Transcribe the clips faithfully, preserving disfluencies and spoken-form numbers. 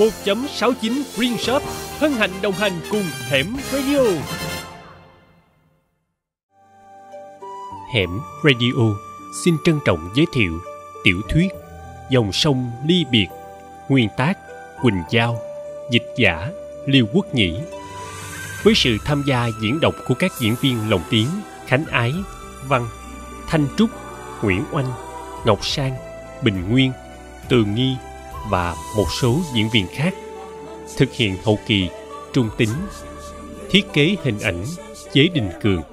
một chấm sáu chín Green Shop hân hạnh đồng hành cùng Hẻm Radio. Hẻm Radio xin trân trọng giới thiệu tiểu thuyết Dòng sông ly biệt, nguyên tác Quỳnh Giao, dịch giả Liêu Quốc Nhĩ, với sự tham gia diễn đọc của các diễn viên lồng tiếng Khánh Ái, Văn, Thanh Trúc, Nguyễn Oanh, Ngọc Sang, Bình Nguyên, Tường Nghi và một số diễn viên khác. Thực hiện hậu kỳ Trung Tính. Thiết kế hình ảnh Chế Đình Cường.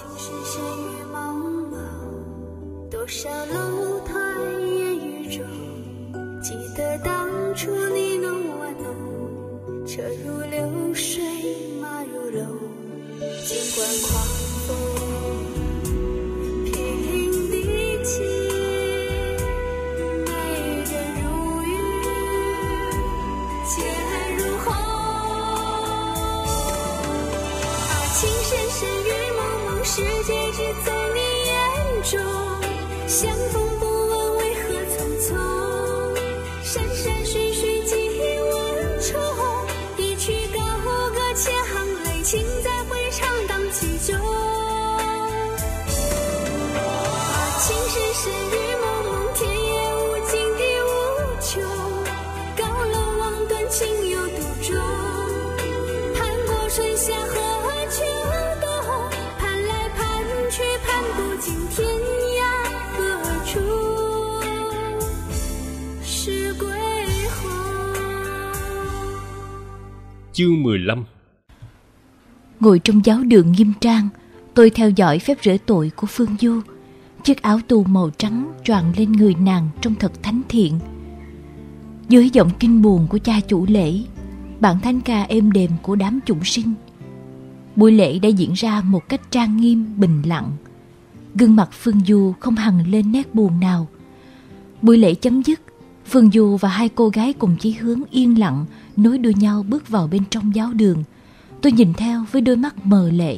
Chương mười lăm. Ngồi trong giáo đường nghiêm trang, tôi theo dõi phép rửa tội của Phương Du. Chiếc áo tù màu trắng choàng lên người nàng trông thật thánh thiện. Dưới giọng kinh buồn của cha chủ lễ, bản thánh ca êm đềm của đám chúng sinh, buổi lễ đã diễn ra một cách trang nghiêm, bình lặng. Gương mặt Phương Du không hằn lên nét buồn nào. Buổi lễ chấm dứt, Phương Du và hai cô gái cùng chí hướng yên lặng nối đuôi nhau bước vào bên trong giáo đường. Tôi nhìn theo với đôi mắt mờ lệ.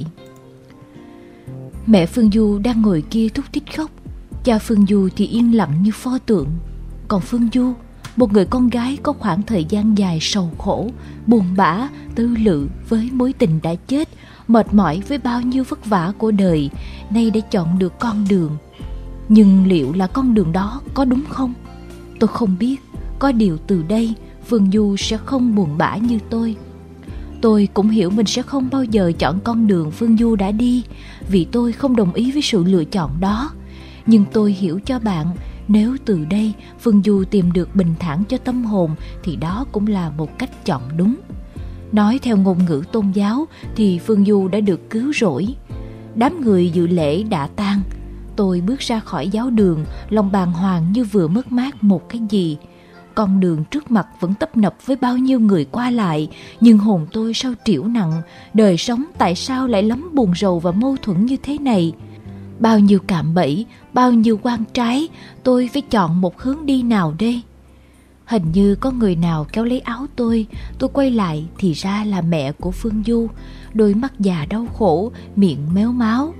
Mẹ Phương Du đang ngồi kia thút thít khóc. Cha Phương Du thì yên lặng như pho tượng. Còn Phương Du, một người con gái có khoảng thời gian dài sầu khổ, buồn bã, tư lự với mối tình đã chết, mệt mỏi với bao nhiêu vất vả của đời, nay đã chọn được con đường. Nhưng liệu là con đường đó có đúng không? Tôi không biết. Có điều từ đây Phương Du sẽ không buồn bã như tôi. Tôi cũng hiểu mình sẽ không bao giờ chọn con đường Phương Du đã đi, vì tôi không đồng ý với sự lựa chọn đó. Nhưng tôi hiểu cho bạn, nếu từ đây Phương Du tìm được bình thản cho tâm hồn thì đó cũng là một cách chọn đúng. Nói theo ngôn ngữ tôn giáo thì Phương Du đã được cứu rỗi. Đám người dự lễ đã tan. Tôi bước ra khỏi giáo đường, lòng bàng hoàng như vừa mất mát một cái gì. Con đường trước mặt vẫn tấp nập với bao nhiêu người qua lại, nhưng hồn tôi sao trĩu nặng. Đời sống tại sao lại lắm buồn rầu và mâu thuẫn như thế này? Bao nhiêu cạm bẫy, bao nhiêu quan trái, tôi phải chọn một hướng đi nào đây? Hình như có người nào kéo lấy áo tôi. Tôi quay lại thì ra là mẹ của Phương Du, đôi mắt già đau khổ, miệng méo máu.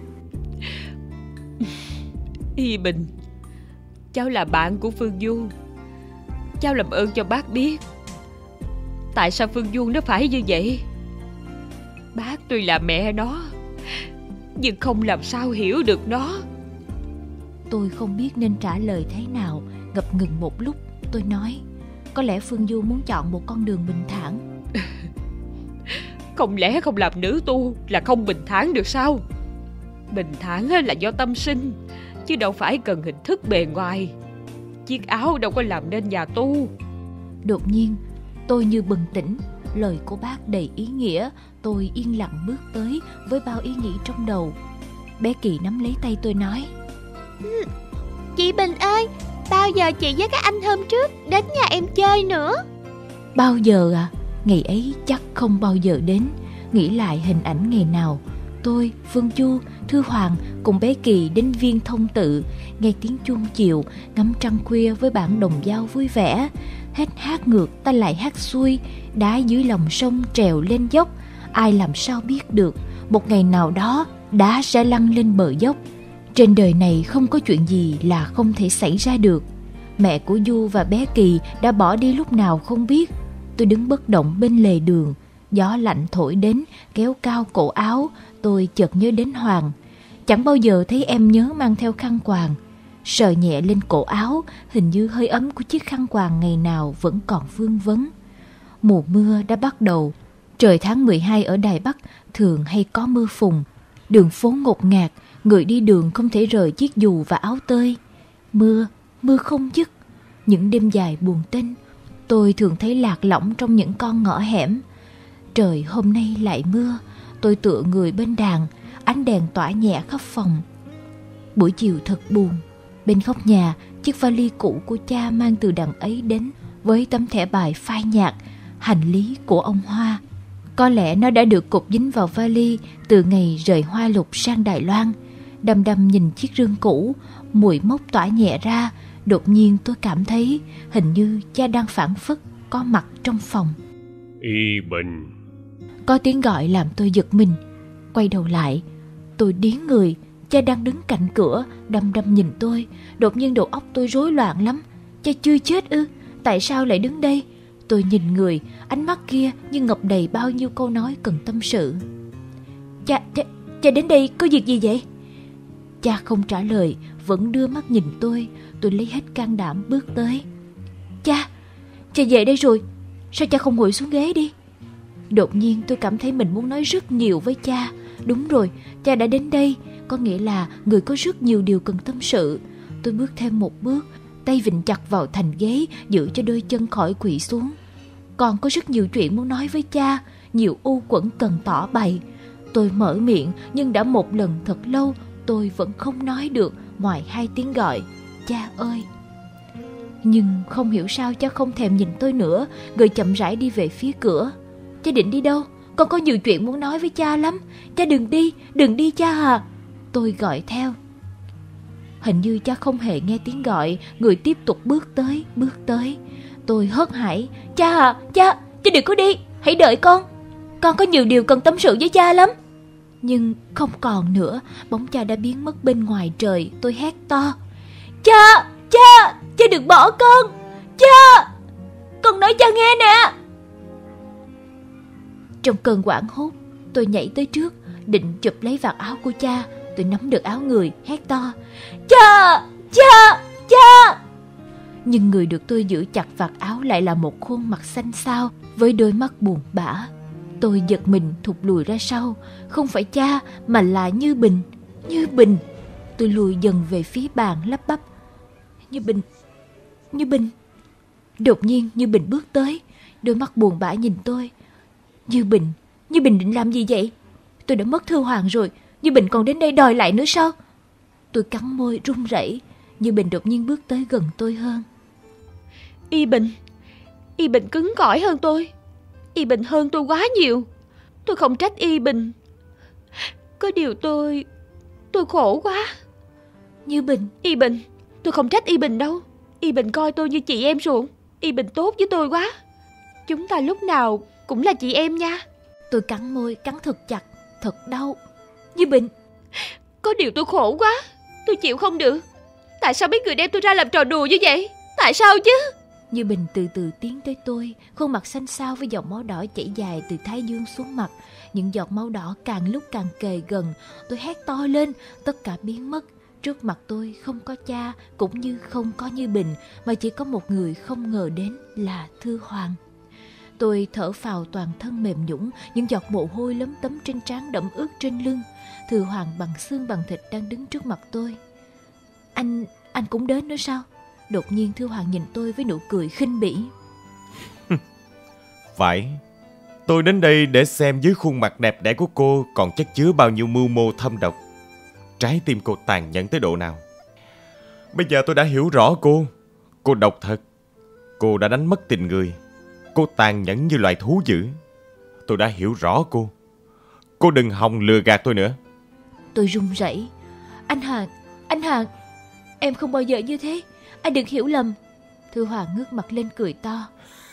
Y Bình, cháu là bạn của Phương Du. Cháu làm ơn cho bác biết, tại sao Phương Du nó phải như vậy. Bác tuy là mẹ nó, nhưng không làm sao hiểu được nó. Tôi không biết nên trả lời thế nào. Ngập ngừng một lúc, tôi nói, có lẽ Phương Du muốn chọn một con đường bình thản. Không lẽ không làm nữ tu là không bình thản được sao? Bình thản là do tâm sinh, chứ đâu phải cần hình thức bề ngoài. Chiếc áo đâu có làm nên nhà tu. Đột nhiên tôi như bừng tỉnh. Lời của bác đầy ý nghĩa. Tôi yên lặng bước tới với bao ý nghĩ trong đầu. Bé Kỳ nắm lấy tay tôi nói, Chị Bình ơi, bao giờ chị với các anh hôm trước đến nhà em chơi nữa? Bao giờ à? Ngày ấy chắc không bao giờ đến. Nghĩ lại hình ảnh ngày nào tôi, Phương Du, Thư Hoàng cùng bé Kỳ đến Viên Thông Tự, nghe tiếng chuông chiều, ngắm trăng khuya với bản đồng dao vui vẻ. Hết hát ngược ta lại hát xuôi, đá dưới lòng sông trèo lên dốc. Ai làm sao biết được, một ngày nào đó đá sẽ lăn lên bờ dốc. Trên đời này không có chuyện gì là không thể xảy ra được. Mẹ của Du và bé Kỳ đã bỏ đi lúc nào không biết. Tôi đứng bất động bên lề đường. Gió lạnh thổi đến, kéo cao cổ áo. Tôi chợt nhớ đến Hoàng. Chẳng bao giờ thấy em nhớ mang theo khăn quàng. Sờ nhẹ lên cổ áo, hình như hơi ấm của chiếc khăn quàng ngày nào vẫn còn vương vấn. Mùa mưa đã bắt đầu. Trời tháng mười hai ở Đài Bắc thường hay có mưa phùn. Đường phố ngột ngạt, người đi đường không thể rời chiếc dù và áo tơi. Mưa, mưa không dứt. Những đêm dài buồn tênh, tôi thường thấy lạc lõng trong những con ngõ hẻm. Trời hôm nay lại mưa, tôi tựa người bên đàn, ánh đèn tỏa nhẹ khắp phòng. Buổi chiều thật buồn. Bên góc nhà, chiếc vali cũ của cha mang từ đằng ấy đến với tấm thẻ bài phai nhạt, hành lý của ông Hoa. Có lẽ nó đã được cột dính vào vali từ ngày rời Hoa Lục sang Đài Loan. Đăm đăm nhìn chiếc rương cũ, mùi mốc tỏa nhẹ ra. Đột nhiên tôi cảm thấy hình như cha đang phảng phất có mặt trong phòng. Y Bình. Có tiếng gọi làm tôi giật mình. Quay đầu lại, tôi điếng người. Cha đang đứng cạnh cửa, đăm đăm nhìn tôi. Đột nhiên đầu óc tôi rối loạn lắm. Cha chưa chết ư? Tại sao lại đứng đây? Tôi nhìn người, ánh mắt kia như ngập đầy bao nhiêu câu nói cần tâm sự. Cha, cha, cha đến đây có việc gì vậy? Cha không trả lời, vẫn đưa mắt nhìn tôi. Tôi lấy hết can đảm bước tới. Cha, cha về đây rồi. Sao cha không ngồi xuống ghế đi? Đột nhiên tôi cảm thấy mình muốn nói rất nhiều với cha. Đúng rồi, cha đã đến đây, có nghĩa là người có rất nhiều điều cần tâm sự. Tôi bước thêm một bước, tay vịn chặt vào thành ghế, giữ cho đôi chân khỏi quỵ xuống. Còn có rất nhiều chuyện muốn nói với cha, nhiều u uẩn cần tỏ bày. Tôi mở miệng, nhưng đã một lần thật lâu tôi vẫn không nói được ngoài hai tiếng gọi cha ơi. Nhưng không hiểu sao cha không thèm nhìn tôi nữa, người chậm rãi đi về phía cửa. Cha định đi đâu? Con có nhiều chuyện muốn nói với cha lắm. Cha đừng đi, đừng đi cha à. Tôi gọi theo. Hình như cha không hề nghe tiếng gọi, người tiếp tục bước tới, bước tới. Tôi hớt hải. Cha à, cha, cha đừng có đi, hãy đợi con. Con có nhiều điều cần tâm sự với cha lắm. Nhưng không còn nữa, bóng cha đã biến mất bên ngoài trời. Tôi hét to. Cha, cha, cha đừng bỏ con. Cha, con nói cha nghe nè. Trong cơn hoảng hốt, tôi nhảy tới trước, định chụp lấy vạt áo của cha. Tôi nắm được áo người, hét to. Cha, cha, cha. Nhưng người được tôi giữ chặt vạt áo lại là một khuôn mặt xanh xao với đôi mắt buồn bã. Tôi giật mình thụt lùi ra sau. Không phải cha mà là Như Bình. Như Bình. Tôi lùi dần về phía bàn lắp bắp. Như Bình, Như Bình. Đột nhiên Như Bình bước tới, đôi mắt buồn bã nhìn tôi. Như Bình, Như Bình định làm gì vậy? Tôi đã mất Thư Hoàng rồi, Như Bình còn đến đây đòi lại nữa sao? Tôi cắn môi run rẩy. Như Bình đột nhiên bước tới gần tôi hơn. Y Bình, Y Bình cứng cỏi hơn tôi. Y Bình hơn tôi quá nhiều. Tôi không trách Y Bình. Có điều tôi Tôi khổ quá. Như Bình, Y Bình, tôi không trách Y Bình đâu. Y Bình coi tôi như chị em ruột. Y Bình tốt với tôi quá. Chúng ta lúc nào cũng là chị em nha. Tôi cắn môi, cắn thật chặt, thật đau. Như Bình, có điều tôi khổ quá. Tôi chịu không được. Tại sao mấy người đem tôi ra làm trò đùa như vậy? Tại sao chứ? Như Bình từ từ tiến tới tôi, khuôn mặt xanh xao với dòng máu đỏ chảy dài từ thái dương xuống mặt. Những giọt máu đỏ càng lúc càng kề gần. Tôi hét to lên, tất cả biến mất. Trước mặt tôi không có cha, cũng như không có Như Bình, mà chỉ có một người không ngờ đến là Thư Hoàng. Tôi thở phào, toàn thân mềm nhũn, những giọt mồ hôi lấm tấm trên trán đẫm ướt trên lưng. Thư Hoàng bằng xương bằng thịt đang đứng trước mặt tôi. Anh, anh cũng đến nữa sao? Đột nhiên Thư Hoàng nhìn tôi với nụ cười khinh bỉ. Phải, tôi đến đây để xem dưới khuôn mặt đẹp đẽ của cô còn chất chứa bao nhiêu mưu mô thâm độc. Trái tim cô tàn nhẫn tới độ nào. Bây giờ tôi đã hiểu rõ cô. Cô độc thật. Cô đã đánh mất tình người. Cô tàn nhẫn như loài thú dữ. Tôi đã hiểu rõ cô. Cô đừng hòng lừa gạt tôi nữa. Tôi run rẩy. Anh Hoàng, anh Hoàng, em không bao giờ như thế. Anh đừng hiểu lầm. Thư Hoàng ngước mặt lên cười to.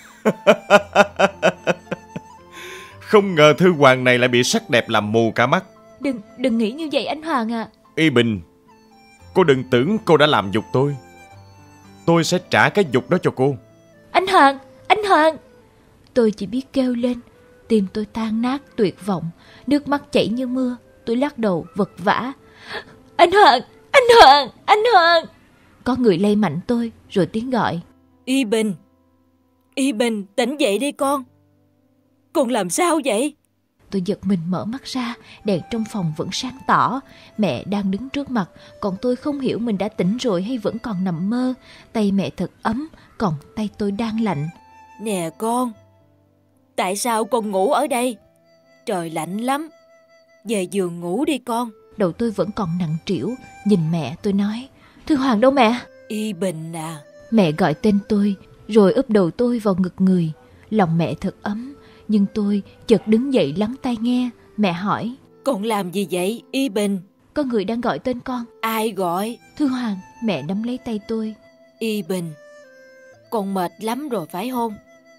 Không ngờ Thư Hoàng này lại bị sắc đẹp làm mù cả mắt. Đừng, đừng nghĩ như vậy anh Hoàng à. Y Bình, cô đừng tưởng cô đã làm nhục tôi. Tôi sẽ trả cái nhục đó cho cô. Anh Hoàng, anh Hoàng. Tôi chỉ biết kêu lên. Tim tôi tan nát tuyệt vọng, nước mắt chảy như mưa. Tôi lắc đầu vật vã. Anh Hoàng, anh Hoàng, anh Hoàng. Có người lay mạnh tôi, rồi tiếng gọi. Y Bình, Y Bình, tỉnh dậy đi con. Con làm sao vậy? Tôi giật mình mở mắt ra, đèn trong phòng vẫn sáng tỏ. Mẹ đang đứng trước mặt, còn tôi không hiểu mình đã tỉnh rồi hay vẫn còn nằm mơ. Tay mẹ thật ấm, còn tay tôi đang lạnh. Nè con, tại sao con ngủ ở đây? Trời lạnh lắm, về giường ngủ đi con. Đầu tôi vẫn còn nặng trĩu, nhìn mẹ tôi nói. Thư Hoàng đâu mẹ? Y Bình à. Mẹ gọi tên tôi, rồi úp đầu tôi vào ngực người. Lòng mẹ thật ấm, nhưng tôi chợt đứng dậy lắng tai nghe. Mẹ hỏi. Con làm gì vậy Y Bình? Có người đang gọi tên con. Ai gọi? Thư Hoàng. Mẹ nắm lấy tay tôi. Y Bình, con mệt lắm rồi phải không?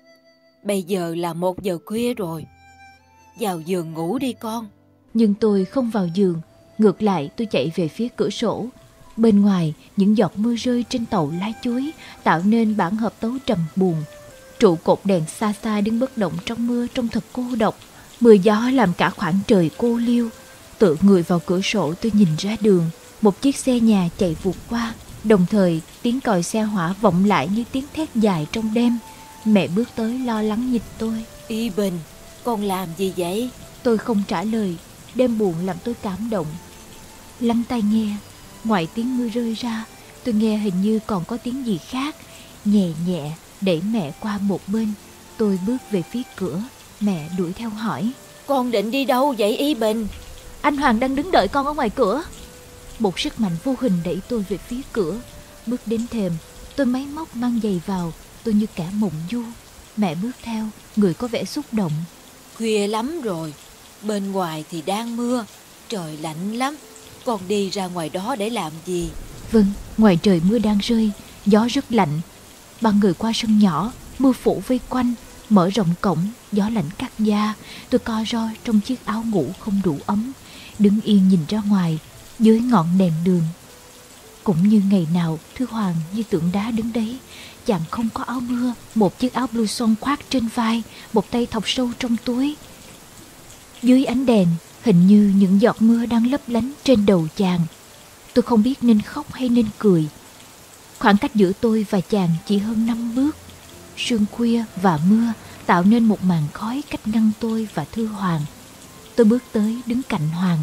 Bây giờ là một giờ khuya rồi, vào giường ngủ đi con. Nhưng tôi không vào giường. Ngược lại tôi chạy về phía cửa sổ. Bên ngoài những giọt mưa rơi trên tàu lá chuối tạo nên bản hợp tấu trầm buồn. Trụ cột đèn xa xa đứng bất động trong mưa trông thật cô độc. Mưa gió làm cả khoảng trời cô liêu. Tựa người vào cửa sổ tôi nhìn ra đường. Một chiếc xe nhà chạy vụt qua. Đồng thời tiếng còi xe hỏa vọng lại như tiếng thét dài trong đêm. Mẹ bước tới lo lắng nhìn tôi. Y Bình, con làm gì vậy? Tôi không trả lời. Đêm buồn làm tôi cảm động. Lắng tai nghe. Ngoài tiếng mưa rơi ra, tôi nghe hình như còn có tiếng gì khác. Nhẹ nhẹ đẩy mẹ qua một bên. Tôi bước về phía cửa. Mẹ đuổi theo hỏi. Con định đi đâu vậy Y Bình? Anh Hoàng đang đứng đợi con ở ngoài cửa. Một sức mạnh vô hình đẩy tôi về phía cửa. Bước đến thềm, tôi máy móc mang giày vào. Tôi như cả mộng du. Mẹ bước theo, người có vẻ xúc động. Khuya lắm rồi, bên ngoài thì đang mưa, trời lạnh lắm. Con đi ra ngoài đó để làm gì? Vâng, ngoài trời mưa đang rơi, gió rất lạnh. Ba người qua sân nhỏ, mưa phủ vây quanh. Mở rộng cổng, gió lạnh cắt da. Tôi co ro trong chiếc áo ngủ không đủ ấm, đứng yên nhìn ra ngoài dưới ngọn đèn đường. Cũng như ngày nào, Thư Hoàng như tượng đá đứng đấy. Chàng không có áo mưa, một chiếc áo blouson khoác trên vai, một tay thọc sâu trong túi. Dưới ánh đèn, hình như những giọt mưa đang lấp lánh trên đầu chàng. Tôi không biết nên khóc hay nên cười. Khoảng cách giữa tôi và chàng chỉ hơn năm bước. Sương khuya và mưa tạo nên một màn khói cách ngăn tôi và Thư Hoàng. Tôi bước tới đứng cạnh Hoàng.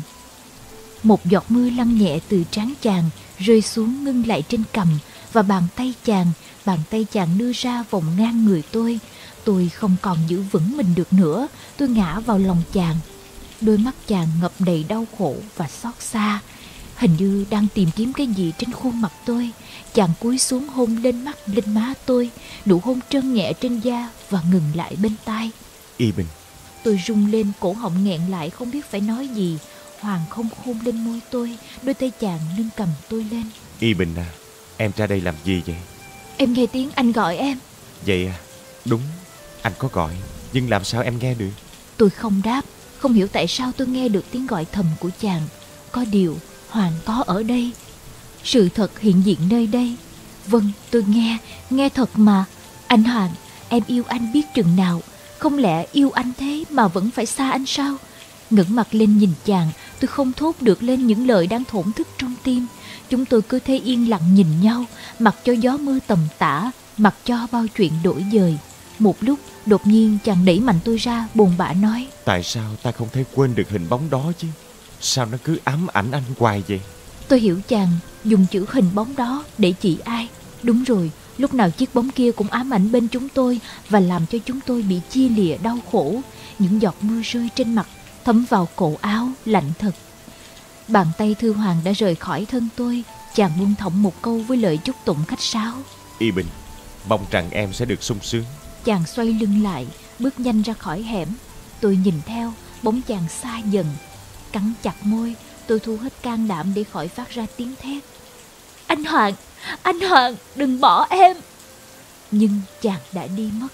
Một giọt mưa lăn nhẹ từ trán chàng rơi xuống ngưng lại trên cằm và bàn tay chàng. Bàn tay chàng đưa ra vòng ngang người tôi. Tôi không còn giữ vững mình được nữa. Tôi ngã vào lòng chàng. Đôi mắt chàng ngập đầy đau khổ và xót xa, hình như đang tìm kiếm cái gì trên khuôn mặt tôi. Chàng cúi xuống hôn lên mắt lên má tôi, nụ hôn trơn nhẹ trên da và ngừng lại bên tai. Y Bình. Tôi rung lên, cổ họng nghẹn lại không biết phải nói gì. Hoàng không hôn lên môi tôi, đôi tay chàng nâng cầm tôi lên. Y Bình à, em ra đây làm gì vậy? Em nghe tiếng anh gọi em. Vậy à, đúng, anh có gọi, nhưng làm sao em nghe được? Tôi không đáp, không hiểu tại sao tôi nghe được tiếng gọi thầm của chàng. Có điều Hoàng có ở đây, sự thật hiện diện nơi đây. Vâng, tôi nghe, nghe thật mà. Anh Hoàng, em yêu anh biết chừng nào. Không lẽ yêu anh thế mà vẫn phải xa anh sao? Ngẩng mặt lên nhìn chàng, tôi không thốt được lên những lời đang thổn thức trong tim. Chúng tôi cứ thế yên lặng nhìn nhau, mặc cho gió mưa tầm tã, mặc cho bao chuyện đổi dời. Một lúc, đột nhiên chàng đẩy mạnh tôi ra, buồn bã nói. Tại sao ta không thể quên được hình bóng đó chứ? Sao nó cứ ám ảnh anh hoài vậy? Tôi hiểu chàng dùng chữ hình bóng đó để chỉ ai. Đúng rồi, lúc nào chiếc bóng kia cũng ám ảnh bên chúng tôi và làm cho chúng tôi bị chia lìa đau khổ. Những giọt mưa rơi trên mặt, thấm vào cổ áo, lạnh thật. Bàn tay Thư Hoàng đã rời khỏi thân tôi. Chàng buông thõng một câu với lời chúc tụng khách sáo. Y Bình, mong rằng em sẽ được sung sướng. Chàng xoay lưng lại, bước nhanh ra khỏi hẻm. Tôi nhìn theo, bóng chàng xa dần. Cắn chặt môi, tôi thu hết can đảm để khỏi phát ra tiếng thét. Anh Hoàng, anh Hoàng, đừng bỏ em. Nhưng chàng đã đi mất.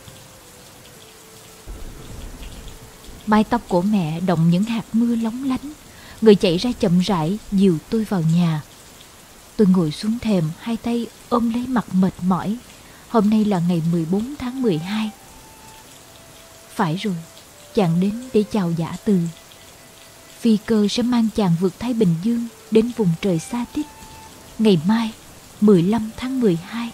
Mái tóc của mẹ động những hạt mưa lóng lánh. Người chạy ra chậm rãi dìu tôi vào nhà. Tôi ngồi xuống thềm, hai tay ôm lấy mặt mệt mỏi. Hôm nay là ngày mười bốn tháng mười hai. Phải rồi, chàng đến để chào Dã Từ. Phi cơ sẽ mang chàng vượt Thái Bình Dương đến vùng trời xa tích. Ngày mai, mười lăm tháng mười hai.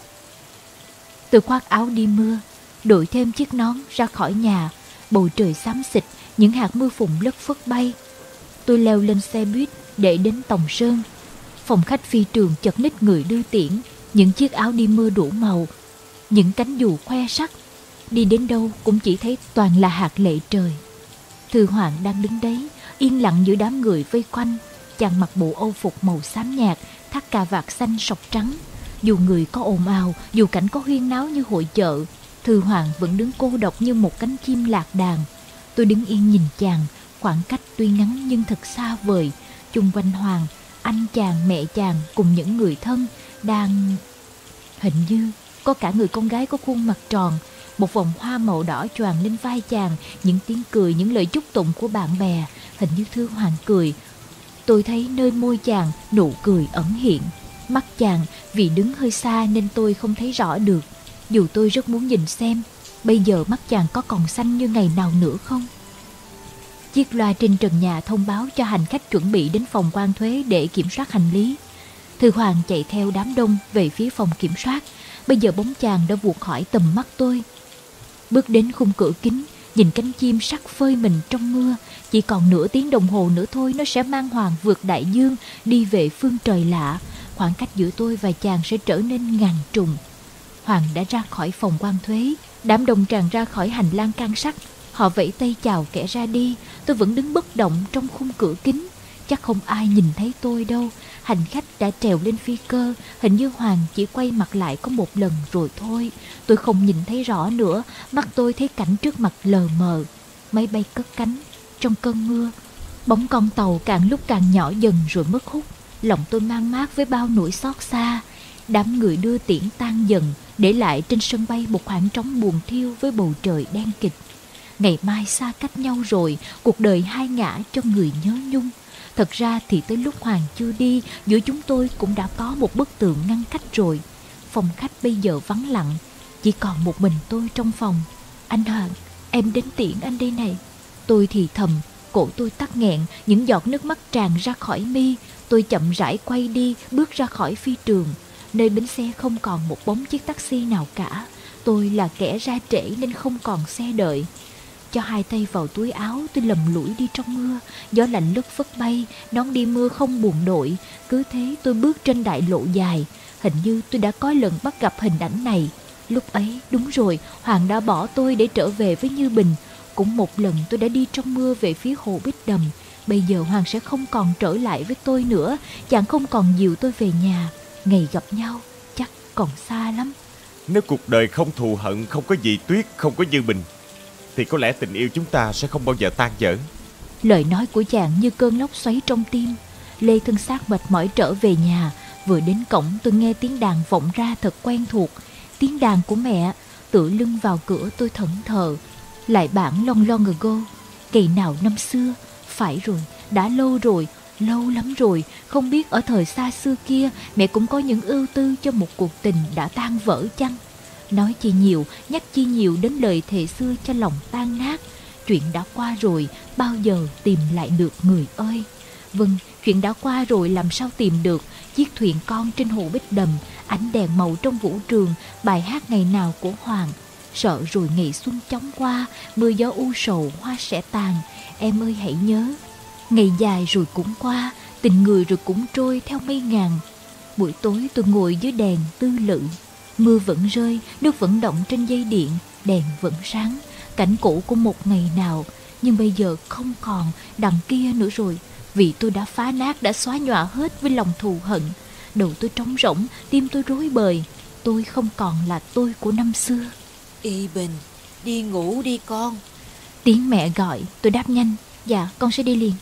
Tôi khoác áo đi mưa, đội thêm chiếc nón ra khỏi nhà. Bầu trời xám xịt, những hạt mưa phùn lất phất bay. Tôi leo lên xe buýt để đến Tòng Sơn. Phòng khách phi trường chật ních người đưa tiễn, những chiếc áo đi mưa đủ màu, những cánh dù khoe sắc. Đi đến đâu cũng chỉ thấy toàn là hạt lệ trời. Thư Hoàng đang đứng đấy, yên lặng giữa đám người vây quanh. Chàng mặc bộ âu phục màu xám nhạt, thắt cà vạt xanh sọc trắng. Dù người có ồn ào, dù cảnh có huyên náo như hội chợ, Thư Hoàng vẫn đứng cô độc như một cánh chim lạc đàn. Tôi đứng yên nhìn chàng, khoảng cách tuy ngắn nhưng thật xa vời. Chung quanh Hoàng, anh chàng, mẹ chàng cùng những người thân đang... Hình như có cả người con gái có khuôn mặt tròn. Một vòng hoa màu đỏ choàng lên vai chàng, những tiếng cười, những lời chúc tụng của bạn bè. Hình như Thư Hoàng cười. Tôi thấy nơi môi chàng nụ cười ẩn hiện. Mắt chàng vì đứng hơi xa nên tôi không thấy rõ được. Dù tôi rất muốn nhìn xem, bây giờ mắt chàng có còn xanh như ngày nào nữa không? Chiếc loa trên trần nhà thông báo cho hành khách chuẩn bị đến phòng quan thuế để kiểm soát hành lý. Thư Hoàng chạy theo đám đông về phía phòng kiểm soát. Bây giờ bóng chàng đã vụt khỏi tầm mắt tôi. Bước đến khung cửa kính, nhìn cánh chim sắc phơi mình trong mưa. Chỉ còn nửa tiếng đồng hồ nữa thôi nó sẽ mang Hoàng vượt đại dương, đi về phương trời lạ. Khoảng cách giữa tôi và chàng sẽ trở nên ngàn trùng. Hoàng đã ra khỏi phòng quan thuế. Đám đông tràn ra khỏi hành lang can sắt. Họ vẫy tay chào kẻ ra đi. Tôi vẫn đứng bất động trong khung cửa kính. Chắc không ai nhìn thấy tôi đâu. Hành khách đã trèo lên phi cơ. Hình như Hoàng chỉ quay mặt lại có một lần rồi thôi. Tôi không nhìn thấy rõ nữa. Mắt tôi thấy cảnh trước mặt lờ mờ. Máy bay cất cánh trong cơn mưa. Bóng con tàu càng lúc càng nhỏ dần rồi mất hút. Lòng tôi mang mát với bao nỗi xót xa. Đám người đưa tiễn tan dần, để lại trên sân bay một khoảng trống buồn thiêu với bầu trời đen kịt. Ngày mai xa cách nhau rồi, cuộc đời hai ngả cho người nhớ nhung. Thật ra thì tới lúc Hoàng chưa đi, giữa chúng tôi cũng đã có một bức tường ngăn cách rồi. Phòng khách bây giờ vắng lặng, chỉ còn một mình tôi trong phòng. Anh Hoàng, em đến tiễn anh đây này. Tôi thì thầm, cổ tôi tắc nghẹn, những giọt nước mắt tràn ra khỏi mi. Tôi chậm rãi quay đi, bước ra khỏi phi trường. Nơi bến xe không còn một bóng chiếc taxi nào cả. Tôi là kẻ ra trễ nên không còn xe đợi. Cho hai tay vào túi áo, tôi lầm lũi đi trong mưa. Gió lạnh lất phất bay, nón đi mưa không buồn đội. Cứ thế tôi bước trên đại lộ dài. Hình như tôi đã có lần bắt gặp hình ảnh này. Lúc ấy, đúng rồi, Hoàng đã bỏ tôi để trở về với Như Bình. Cũng một lần tôi đã đi trong mưa về phía hồ Bích Đầm. Bây giờ Hoàng sẽ không còn trở lại với tôi nữa. Chàng không còn dìu tôi về nhà. Ngày gặp nhau chắc còn xa lắm. Nếu cuộc đời không thù hận, không có gì Tuyết, không có Như Bình, thì có lẽ tình yêu chúng ta sẽ không bao giờ tan vỡ. Lời nói của chàng như cơn lốc xoáy trong tim. Lê thân xác mệt mỏi trở về nhà. Vừa đến cổng tôi nghe tiếng đàn vọng ra thật quen thuộc. Tiếng đàn của mẹ. Tựa lưng vào cửa tôi thẫn thờ. Lại bản Long Long Ago. Ngày nào năm xưa. Phải rồi, đã lâu rồi, lâu lắm rồi. Không biết ở thời xa xưa kia mẹ cũng có những ưu tư cho một cuộc tình đã tan vỡ chăng? Nói chi nhiều, nhắc chi nhiều đến lời thề xưa cho lòng tan nát. Chuyện đã qua rồi, bao giờ tìm lại được người ơi? Vâng, chuyện đã qua rồi làm sao tìm được. Chiếc thuyền con trên hồ Bích Đầm, ánh đèn màu trong vũ trường, bài hát ngày nào của Hoàng. Sợ rồi ngày xuân chóng qua, mưa gió u sầu hoa sẽ tàn. Em ơi hãy nhớ, ngày dài rồi cũng qua, tình người rồi cũng trôi theo mây ngàn. Buổi tối tôi ngồi dưới đèn tư lự. Mưa vẫn rơi, nước vẫn động trên dây điện, đèn vẫn sáng. Cảnh cũ của một ngày nào, nhưng bây giờ không còn đằng kia nữa rồi. Vì tôi đã phá nát, đã xóa nhòa hết với lòng thù hận. Đầu tôi trống rỗng, tim tôi rối bời. Tôi không còn là tôi của năm xưa. Y Bình, đi ngủ đi con. Tiếng mẹ gọi, tôi đáp nhanh. Dạ, con sẽ đi liền.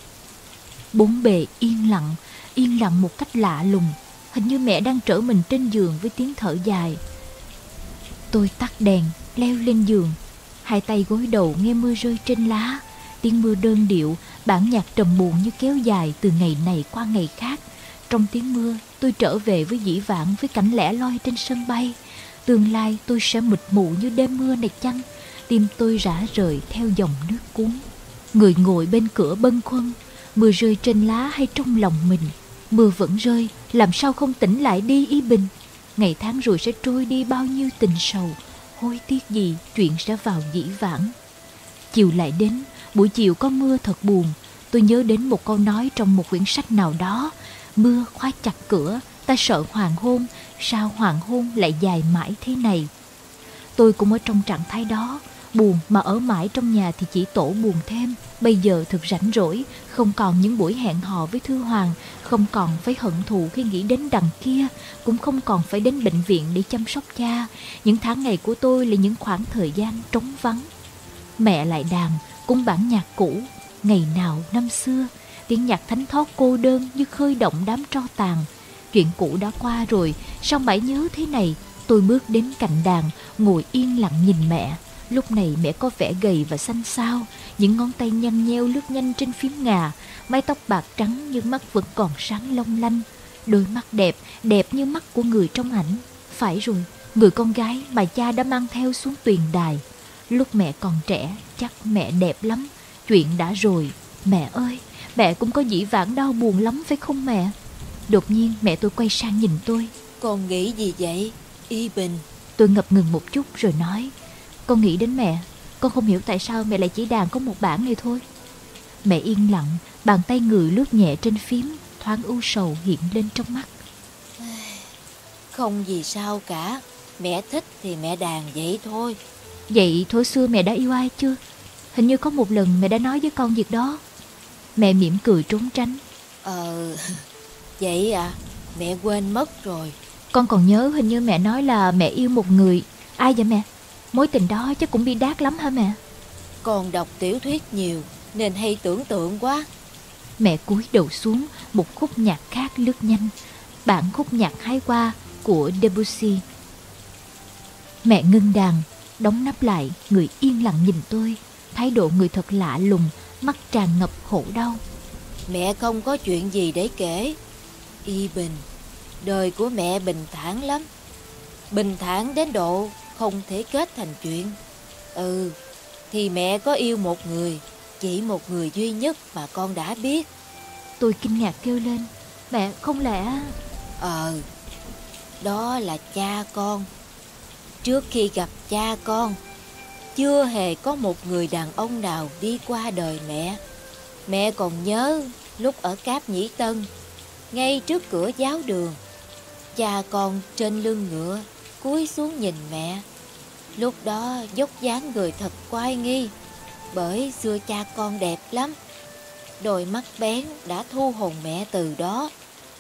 Bốn bề yên lặng, yên lặng một cách lạ lùng. Hình như mẹ đang trở mình trên giường với tiếng thở dài. Tôi tắt đèn, leo lên giường. Hai tay gối đầu nghe mưa rơi trên lá. Tiếng mưa đơn điệu, bản nhạc trầm buồn như kéo dài từ ngày này qua ngày khác. Trong tiếng mưa, tôi trở về với dĩ vãng, với cảnh lẻ loi trên sân bay. Tương lai tôi sẽ mịt mù như đêm mưa này chăng? tim tôi rã rời theo dòng nước cuốn. Người ngồi bên cửa bâng khuâng, mưa rơi trên lá hay trong lòng mình. Mưa vẫn rơi, làm sao không tỉnh lại đi Y Bình. Ngày tháng rồi sẽ trôi đi bao nhiêu tình sầu, hối tiếc gì chuyện sẽ vào dĩ vãng. Chiều lại đến, buổi chiều có mưa thật buồn. Tôi nhớ đến một câu nói trong một quyển sách nào đó: mưa khóa chặt cửa, ta sợ hoàng hôn, sao hoàng hôn lại dài mãi thế này. Tôi cũng ở trong trạng thái đó, buồn mà ở mãi trong nhà thì chỉ tổ buồn thêm. Bây giờ thật rảnh rỗi, không còn những buổi hẹn hò với Thư Hoàng, không còn phải hận thù khi nghĩ đến đằng kia, cũng không còn phải đến bệnh viện để chăm sóc cha. Những tháng ngày của tôi là những khoảng thời gian trống vắng. Mẹ lại đàn cung bản nhạc cũ, ngày nào năm xưa, tiếng nhạc thánh thót cô đơn như khơi động đám tro tàn. Chuyện cũ đã qua rồi, sao mãi nhớ thế này. Tôi bước đến cạnh đàn, ngồi yên lặng nhìn mẹ. Lúc này mẹ có vẻ gầy và xanh xao, những ngón tay nhăn nheo lướt nhanh trên phím ngà, mái tóc bạc trắng nhưng mắt vẫn còn sáng long lanh. Đôi mắt đẹp, đẹp như mắt của người trong ảnh. Phải rồi, người con gái mà cha đã mang theo xuống tuyền đài. Lúc mẹ còn trẻ, chắc mẹ đẹp lắm. Chuyện đã rồi, mẹ ơi, mẹ cũng có dĩ vãng đau buồn lắm phải không mẹ? Đột nhiên mẹ tôi quay sang nhìn tôi. Con nghĩ gì vậy, Y Bình? Tôi ngập ngừng một chút rồi nói: con nghĩ đến mẹ. Con không hiểu tại sao mẹ lại chỉ đàn có một bản này thôi. Mẹ yên lặng, bàn tay người lướt nhẹ trên phím, thoáng ưu sầu hiện lên trong mắt. Không gì sao cả, mẹ thích thì mẹ đàn vậy thôi. Vậy thuở xưa mẹ đã yêu ai chưa? Hình như có một lần mẹ đã nói với con việc đó. Mẹ mỉm cười trốn tránh. Ờ, vậy à, mẹ quên mất rồi. Con còn nhớ hình như mẹ nói là mẹ yêu một người. Ai vậy mẹ? Mối tình đó chắc cũng bi đát lắm hả mẹ? Con đọc tiểu thuyết nhiều nên hay tưởng tượng quá. Mẹ cúi đầu xuống, một khúc nhạc khác lướt nhanh. Bản khúc nhạc hái qua của Debussy. Mẹ ngưng đàn, đóng nắp lại, người yên lặng nhìn tôi. Thái độ người thật lạ lùng, mắt tràn ngập khổ đau. Mẹ không có chuyện gì để kể, Y Bình. Đời của mẹ bình thản lắm. Bình thản đến độ không thể kết thành chuyện. Ừ, thì mẹ có yêu một người, chỉ một người duy nhất mà con đã biết. Tôi kinh ngạc kêu lên: mẹ, không lẽ... Ờ, đó là cha con. Trước khi gặp cha con, chưa hề có một người đàn ông nào đi qua đời mẹ. Mẹ còn nhớ lúc ở Cáp Nhĩ Tân, ngay trước cửa giáo đường, cha con trên lưng ngựa cúi xuống nhìn mẹ. Lúc đó dốc dáng người thật oai nghi, bởi xưa cha con đẹp lắm. Đôi mắt bén đã thu hồn mẹ từ đó.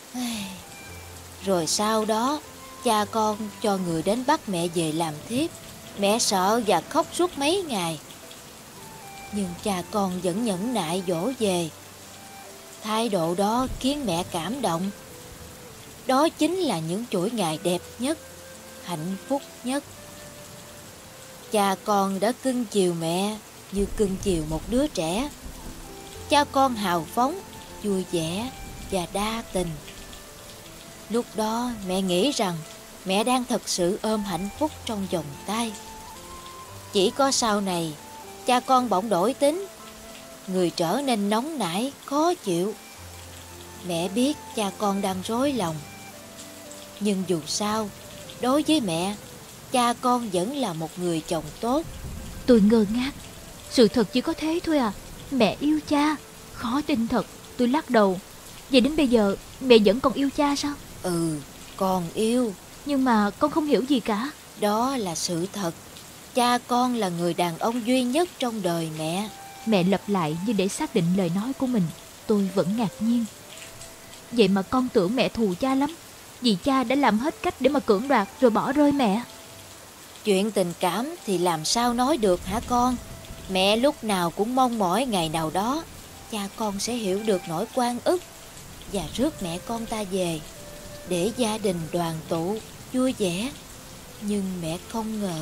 Rồi sau đó, cha con cho người đến bắt mẹ về làm thiếp. Mẹ sợ và khóc suốt mấy ngày. Nhưng cha con vẫn nhẫn nại dỗ về. Thái độ đó khiến mẹ cảm động. Đó chính là những chuỗi ngày đẹp nhất, hạnh phúc nhất. Cha con đã cưng chiều mẹ như cưng chiều một đứa trẻ. Cha con hào phóng, vui vẻ và đa tình. Lúc đó mẹ nghĩ rằng mẹ đang thật sự ôm hạnh phúc trong vòng tay. Chỉ có sau này, cha con bỗng đổi tính, người trở nên nóng nảy, khó chịu. Mẹ biết cha con đang rối lòng. Nhưng dù sao, đối với mẹ, cha con vẫn là một người chồng tốt. Tôi ngơ ngác. Sự thật chỉ có thế thôi à? Mẹ yêu cha? Khó tin thật. Tôi lắc đầu. Vậy đến bây giờ mẹ vẫn còn yêu cha sao? Ừ, còn yêu. Nhưng mà con không hiểu gì cả. Đó là sự thật. Cha con là người đàn ông duy nhất trong đời mẹ. Mẹ lặp lại như để xác định lời nói của mình. Tôi vẫn ngạc nhiên. Vậy mà con tưởng mẹ thù cha lắm, vì cha đã làm hết cách để mà cưỡng đoạt rồi bỏ rơi mẹ. Chuyện tình cảm thì làm sao nói được hả con? Mẹ lúc nào cũng mong mỏi ngày nào đó cha con sẽ hiểu được nỗi oan ức và rước mẹ con ta về để gia đình đoàn tụ vui vẻ. Nhưng mẹ không ngờ,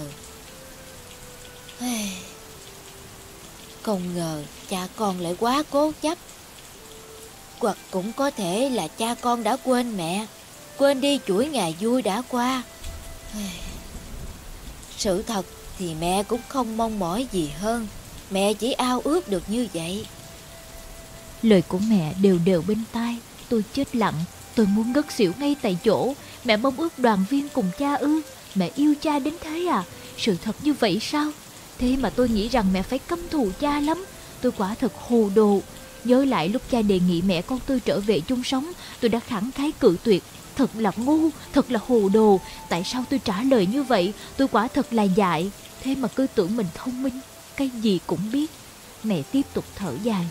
không ngờ cha con lại quá cố chấp. Hoặc cũng có thể là cha con đã quên mẹ, quên đi chuỗi ngày vui đã qua. Sự thật thì mẹ cũng không mong mỏi gì hơn. Mẹ chỉ ao ước được như vậy. Lời của mẹ đều đều bên tai. Tôi chết lặng. Tôi muốn ngất xỉu ngay tại chỗ. Mẹ mong ước đoàn viên cùng cha ư? Mẹ yêu cha đến thế à? Sự thật như vậy sao? Thế mà tôi nghĩ rằng mẹ phải căm thù cha lắm. Tôi quả thật hồ đồ. Nhớ lại lúc cha đề nghị mẹ con tôi trở về chung sống, tôi đã khẳng khái cự tuyệt. Thật là ngu, thật là hồ đồ. Tại sao tôi trả lời như vậy? Tôi quả thật là dại. Thế mà cứ tưởng mình thông minh, cái gì cũng biết. Mẹ tiếp tục thở dài.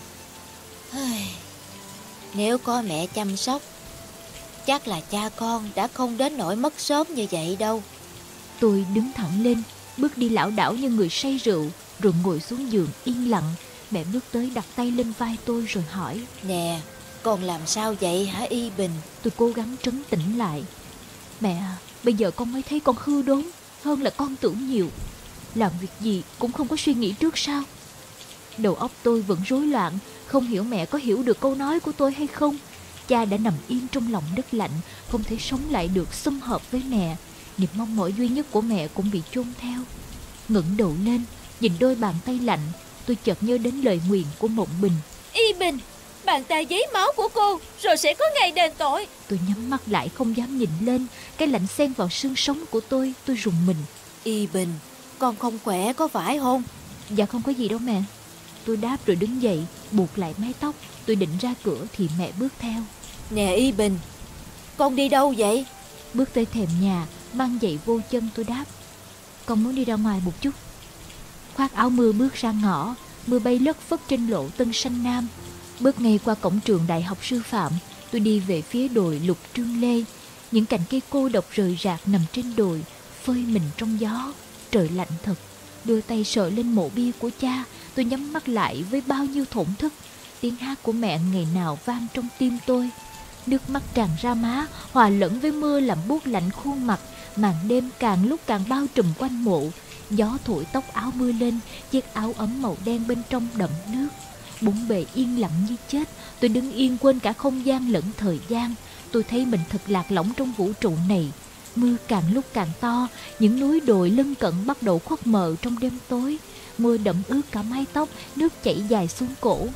Nếu có mẹ chăm sóc, chắc là cha con đã không đến nỗi mất sớm như vậy đâu. Tôi đứng thẳng lên, bước đi lảo đảo như người say rượu, rồi ngồi xuống giường yên lặng. Mẹ bước tới đặt tay lên vai tôi rồi hỏi. Nè, con làm sao vậy hả Y Bình? Tôi cố gắng trấn tĩnh lại. Mẹ à, bây giờ con mới thấy con hư đốn hơn là con tưởng nhiều. Làm việc gì cũng không có suy nghĩ trước sao? Đầu óc tôi vẫn rối loạn, không hiểu mẹ có hiểu được câu nói của tôi hay không. Cha đã nằm yên trong lòng đất lạnh, không thể sống lại được sum họp với mẹ. Niềm mong mỏi duy nhất của mẹ cũng bị chôn theo. Ngẩng đầu lên, nhìn đôi bàn tay lạnh, tôi chợt nhớ đến lời nguyền của Mộng Bình. Y Bình, bàn tay giấy máu của cô, rồi sẽ có ngày đền tội. Tôi nhắm mắt lại không dám nhìn lên. Cái lạnh xen vào xương sống của tôi, tôi rùng mình. Y Bình, con không khỏe có phải không? Dạ không có gì đâu mẹ. Tôi đáp rồi đứng dậy, buộc lại mái tóc. Tôi định ra cửa thì mẹ bước theo. Nè Y Bình, con đi đâu vậy? Bước tới thềm nhà, mang giày vô chân tôi đáp. Con muốn đi ra ngoài một chút. Khoác áo mưa bước ra ngõ. Mưa bay lất phất trên lộ Tân Sanh Nam. Bước ngay qua cổng trường Đại học Sư phạm, tôi đi về phía đồi Lục Trương Lê. Những cành cây cô độc rời rạc nằm trên đồi, phơi mình trong gió. Trời lạnh thật. Đưa tay sờ lên mộ bia của cha. Tôi nhắm mắt lại với bao nhiêu thổn thức. Tiếng hát của mẹ ngày nào vang trong tim tôi. Nước mắt tràn ra má, hòa lẫn với mưa làm buốt lạnh khuôn mặt. Màn đêm càng lúc càng bao trùm quanh mộ. Gió thổi tóc áo mưa lên, chiếc áo ấm màu đen bên trong đẫm nước. Bốn bề yên lặng như chết. Tôi đứng yên quên cả không gian lẫn thời gian. Tôi thấy mình thật lạc lõng trong vũ trụ này. Mưa càng lúc càng to. Những núi đồi lân cận bắt đầu khuất mờ trong đêm tối. Mưa đẫm ướt cả mái tóc, nước chảy dài xuống cổ.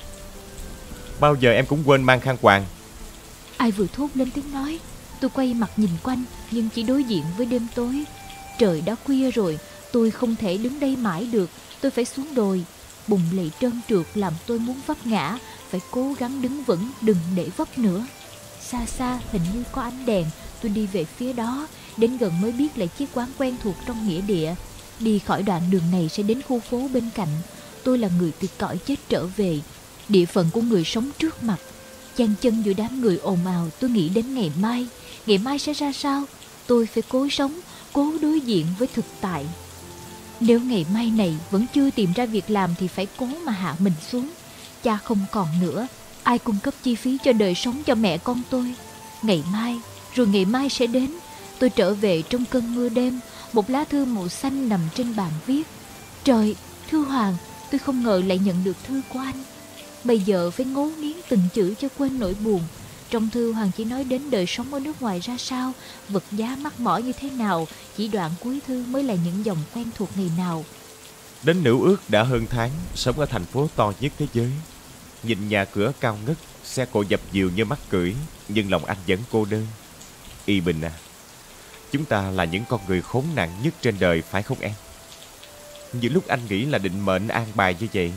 Bao giờ em cũng quên mang khăn quàng. Ai vừa thốt lên tiếng nói. Tôi quay mặt nhìn quanh, nhưng chỉ đối diện với đêm tối. Trời đã khuya rồi. Tôi không thể đứng đây mãi được. Tôi phải xuống đồi. Bùn lầy trơn trượt làm tôi muốn vấp ngã. Phải cố gắng đứng vững, đừng để vấp nữa. Xa xa hình như có ánh đèn. Tôi đi về phía đó. Đến gần mới biết là chiếc quán quen thuộc trong nghĩa địa. Đi khỏi đoạn đường này sẽ đến khu phố bên cạnh. Tôi là người từ cõi chết trở về. Địa phận của người sống trước mặt. Chăn chân giữa đám người ồn ào, tôi nghĩ đến ngày mai. Ngày mai sẽ ra sao? Tôi phải cố sống, cố đối diện với thực tại. Nếu ngày mai này vẫn chưa tìm ra việc làm thì phải cố mà hạ mình xuống. Cha không còn nữa, ai cung cấp chi phí cho đời sống cho mẹ con tôi? Ngày mai, rồi ngày mai sẽ đến. Tôi trở về trong cơn mưa đêm. Một lá thư màu xanh nằm trên bàn viết. Trời, Thư Hoàng, tôi không ngờ lại nhận được thư của anh. Bây giờ phải ngấu nghiến từng chữ cho quên nỗi buồn. Trong thư Hoàng chỉ nói đến đời sống ở nước ngoài ra sao, vật giá mắc mỏ như thế nào. Chỉ đoạn cuối thư mới là những dòng quen thuộc ngày nào. Đến nữ ước đã hơn tháng, sống ở thành phố to nhất thế giới. Nhìn nhà cửa cao ngất, xe cộ dập dìu như mắc cưỡi, nhưng lòng anh vẫn cô đơn. Y Bình à, chúng ta là những con người khốn nạn nhất trên đời phải không em? Những lúc anh nghĩ là định mệnh an bài như vậy.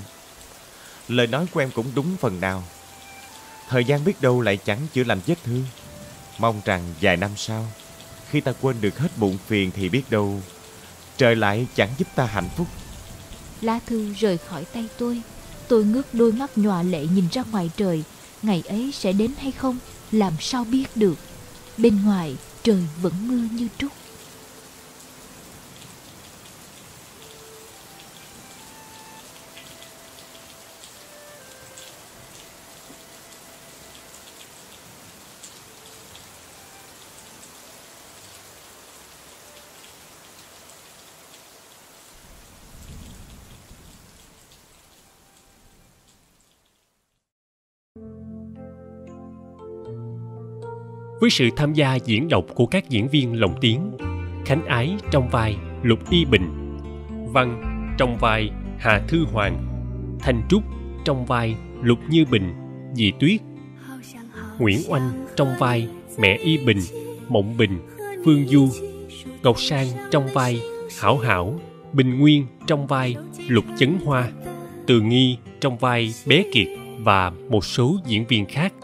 Lời nói của em cũng đúng phần nào. Thời gian biết đâu lại chẳng chữa lành vết thương. Mong rằng vài năm sau, khi ta quên được hết muộn phiền thì biết đâu trời lại chẳng giúp ta hạnh phúc. Lá thư rời khỏi tay tôi. Tôi ngước đôi mắt nhòa lệ nhìn ra ngoài trời. Ngày ấy sẽ đến hay không, làm sao biết được. Bên ngoài trời vẫn mưa như trút. Với sự tham gia diễn đọc của các diễn viên lồng tiếng: Khánh Ái trong vai Lục Y Bình, Văn trong vai Hà Thư Hoàng, Thanh Trúc trong vai Lục Như Bình, Dì Tuyết, Nguyễn Oanh trong vai mẹ Y Bình, Mộng Bình, Phương Du, Ngọc Sang trong vai Hảo Hảo, Bình Nguyên trong vai Lục Chấn Hoa, Từ Nghi trong vai Bé Kiệt và một số diễn viên khác.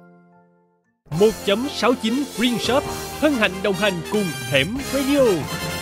một chấm sáu chín Green Shop hân hạnh đồng hành cùng Hẻm Radio.